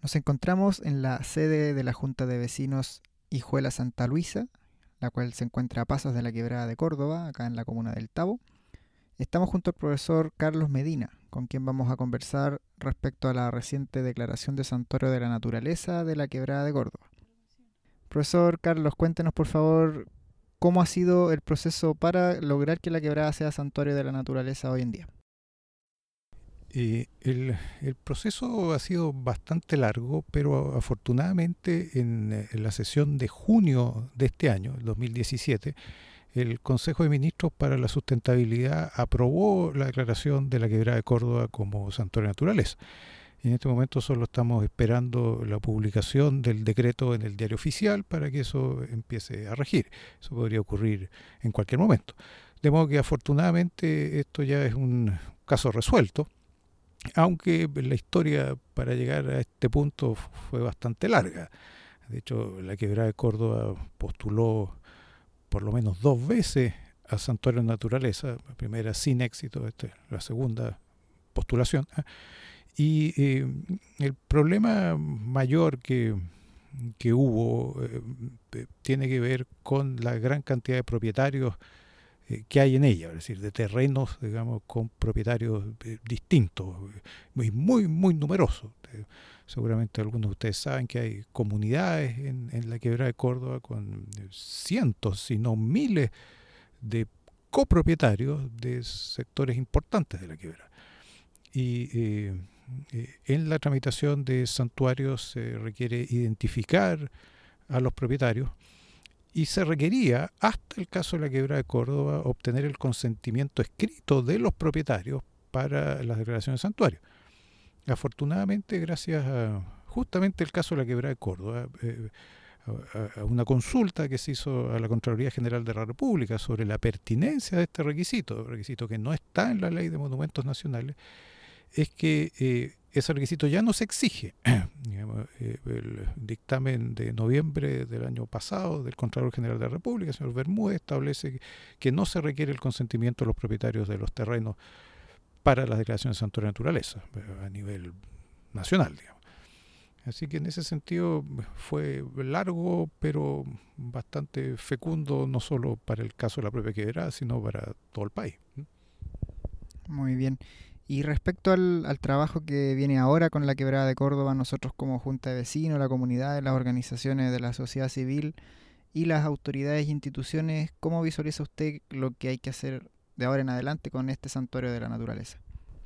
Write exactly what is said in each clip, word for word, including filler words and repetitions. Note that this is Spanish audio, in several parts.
Nos encontramos en la sede de la Junta de Vecinos Hijuela Santa Luisa, la cual se encuentra a pasos de la Quebrada de Córdoba, acá en la comuna del Tabo. Estamos junto al profesor Carlos Medina, con quien vamos a conversar respecto a la reciente declaración de Santuario de la Naturaleza de la Quebrada de Córdoba. Profesor Carlos, cuéntenos por favor cómo ha sido el proceso para lograr que la Quebrada sea Santuario de la Naturaleza hoy en día. Eh, el, el proceso ha sido bastante largo, pero afortunadamente en, en la sesión de junio de este año, el dos mil diecisiete, el Consejo de Ministros para la Sustentabilidad aprobó la declaración de la Quebrada de Córdoba como Santuario de Naturaleza. En este momento solo estamos esperando la publicación del decreto en el diario oficial para que eso empiece a regir. Eso podría ocurrir en cualquier momento. De modo que afortunadamente esto ya es un caso resuelto, aunque la historia para llegar a este punto fue bastante larga. De hecho, la Quebrada de Córdoba postuló por lo menos dos veces a Santuario de Naturaleza, la primera sin éxito, esta es la segunda postulación. Y eh, el problema mayor que, que hubo eh, tiene que ver con la gran cantidad de propietarios eh, que hay en ella, es decir, de terrenos, digamos, con propietarios eh, distintos, muy, muy, muy numerosos. Eh, seguramente algunos de ustedes saben que hay comunidades en, en la Quebrada de Córdoba con cientos, si no miles, de copropietarios de sectores importantes de la quebrada. Y eh, eh, en la tramitación de santuarios se requiere identificar a los propietarios y se requería, hasta el caso de la Quebrada de Córdoba, obtener el consentimiento escrito de los propietarios para las declaraciones de santuario. Afortunadamente, gracias a justamente el caso de la Quebrada de Córdoba, eh, a, a una consulta que se hizo a la Contraloría General de la República sobre la pertinencia de este requisito, requisito que no está en la Ley de Monumentos Nacionales, es que eh, ese requisito ya no se exige. Digamos, eh, el dictamen de noviembre del año pasado del Contralor General de la República, el señor Bermúdez, establece que, que no se requiere el consentimiento de los propietarios de los terrenos para las declaraciones de santuario de naturaleza a nivel nacional, digamos. Así que en ese sentido fue largo, pero bastante fecundo, no solo para el caso de la propia quebrada, sino para todo el país. Muy bien. Y respecto al, al trabajo que viene ahora con la Quebrada de Córdoba, nosotros como Junta de Vecinos, la comunidad, las organizaciones de la sociedad civil y las autoridades e instituciones, ¿cómo visualiza usted lo que hay que hacer de ahora en adelante con este santuario de la naturaleza?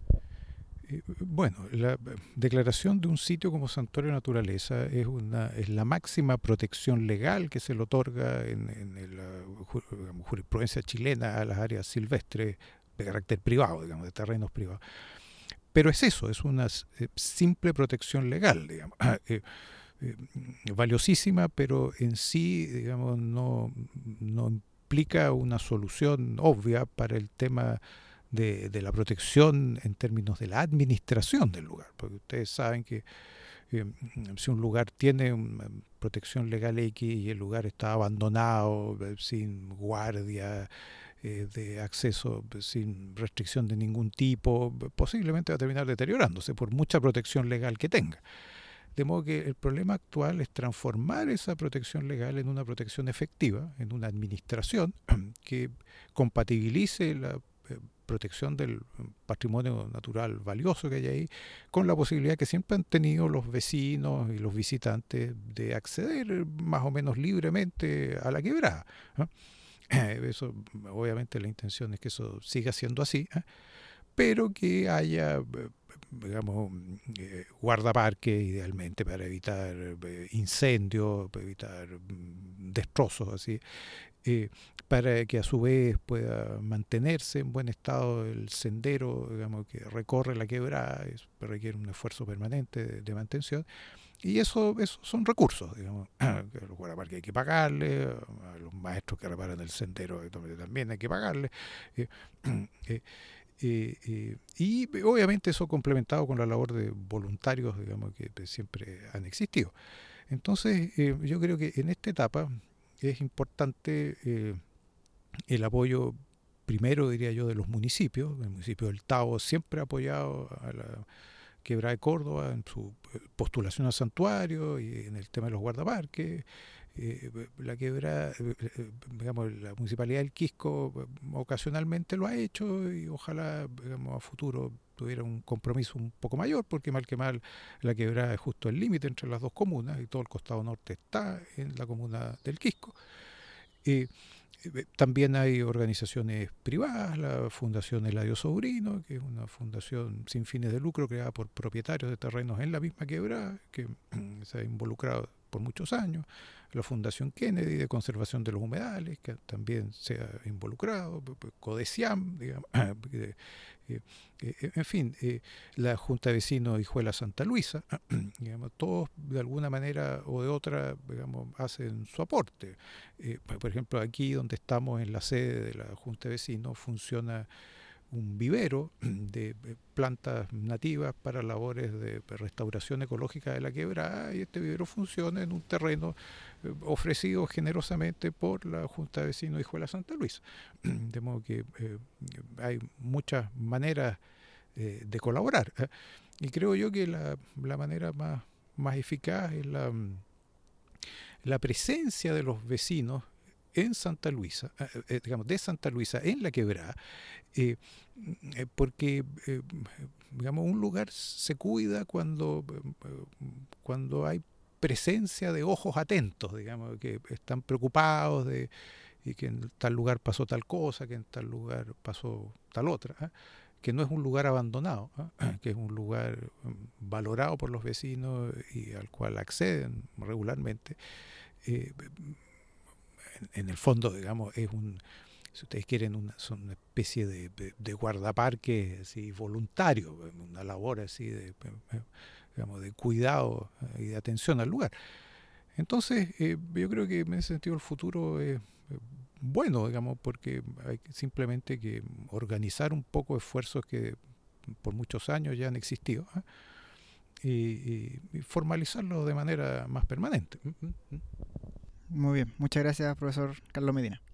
Eh, Bueno, la declaración de un sitio como santuario de naturaleza es, una, es la máxima protección legal que se le otorga en, en la jurisprudencia chilena a las áreas silvestres de carácter privado, digamos, de terrenos privados. Pero es eso, es una eh, simple protección legal, digamos, eh, eh, valiosísima, pero en sí, digamos, no, no implica una solución obvia para el tema de, de la protección en términos de la administración del lugar, porque ustedes saben que eh, si un lugar tiene una protección legal X y el lugar está abandonado, eh, sin guardia, eh, de acceso sin restricción de ningún tipo, posiblemente va a terminar deteriorándose por mucha protección legal que tenga. De modo que el problema actual es transformar esa protección legal en una protección efectiva, en una administración que compatibilice la eh, protección del patrimonio natural valioso que hay ahí con la posibilidad que siempre han tenido los vecinos y los visitantes de acceder más o menos libremente a la quebrada, ¿no? Eso, obviamente la intención es que eso siga siendo así, ¿eh? Pero que haya, digamos, eh, guardaparques idealmente para evitar eh, incendios, para evitar mm, destrozos así, eh, para que a su vez pueda mantenerse en buen estado el sendero, digamos, que recorre la quebrada, es, requiere un esfuerzo permanente de, de mantención. Y eso, eso son recursos, digamos. A los guardaparques hay que pagarle, a los maestros que reparan el sendero también hay que pagarle. Eh, eh, eh, eh, y obviamente eso complementado con la labor de voluntarios, digamos, que siempre han existido. Entonces, eh, yo creo que en esta etapa es importante eh, el apoyo, primero diría yo, de los municipios. El municipio del Tabo siempre ha apoyado a la Quebrada de Córdoba en su postulación al santuario y en el tema de los guardaparques. Eh, la quebrada, eh, digamos, la municipalidad del Quisco eh, ocasionalmente lo ha hecho y ojalá, digamos, a futuro tuviera un compromiso un poco mayor, porque mal que mal la quebrada es justo el límite entre las dos comunas y todo el costado norte está en la comuna del Quisco. Eh, eh, también hay organizaciones privadas, la Fundación Eladio Sobrino, que es una fundación sin fines de lucro creada por propietarios de terrenos en la misma quebrada, que se ha involucrado por muchos años, la Fundación Kennedy de Conservación de los Humedales, que también se ha involucrado, Codeciam, digamos, eh, eh, eh, en fin, eh, la Junta de Vecinos Hijuela Santa Luisa, digamos, todos de alguna manera o de otra, digamos, hacen su aporte. Eh, por ejemplo, aquí donde estamos en la sede de la Junta de Vecinos funciona un vivero de plantas nativas para labores de restauración ecológica de la quebrada, y este vivero funciona en un terreno eh, ofrecido generosamente por la Junta de Vecinos Hijuela Santa Luisa. De modo que eh, hay muchas maneras eh, de colaborar. ¿eh? Y creo yo que la, la manera más, más eficaz es la, la presencia de los vecinos en Santa Luisa, eh, digamos, de Santa Luisa en la quebrada, eh, eh, porque eh, digamos, un lugar se cuida cuando, eh, cuando hay presencia de ojos atentos, digamos, que están preocupados de y que en tal lugar pasó tal cosa, que en tal lugar pasó tal otra, ¿eh? que no es un lugar abandonado, ¿eh? que es un lugar valorado por los vecinos y al cual acceden regularmente. Eh, en el fondo, digamos, es un, si ustedes quieren, una, son una especie de, de, de guardaparque así, voluntario, una labor así de, digamos, de cuidado y de atención al lugar. Entonces, eh, yo creo que en ese sentido el futuro es bueno, digamos, porque hay simplemente que organizar un poco esfuerzos que por muchos años ya han existido, ¿eh? y, y, y formalizarlos de manera más permanente. Muy bien, muchas gracias, profesor Carlos Medina.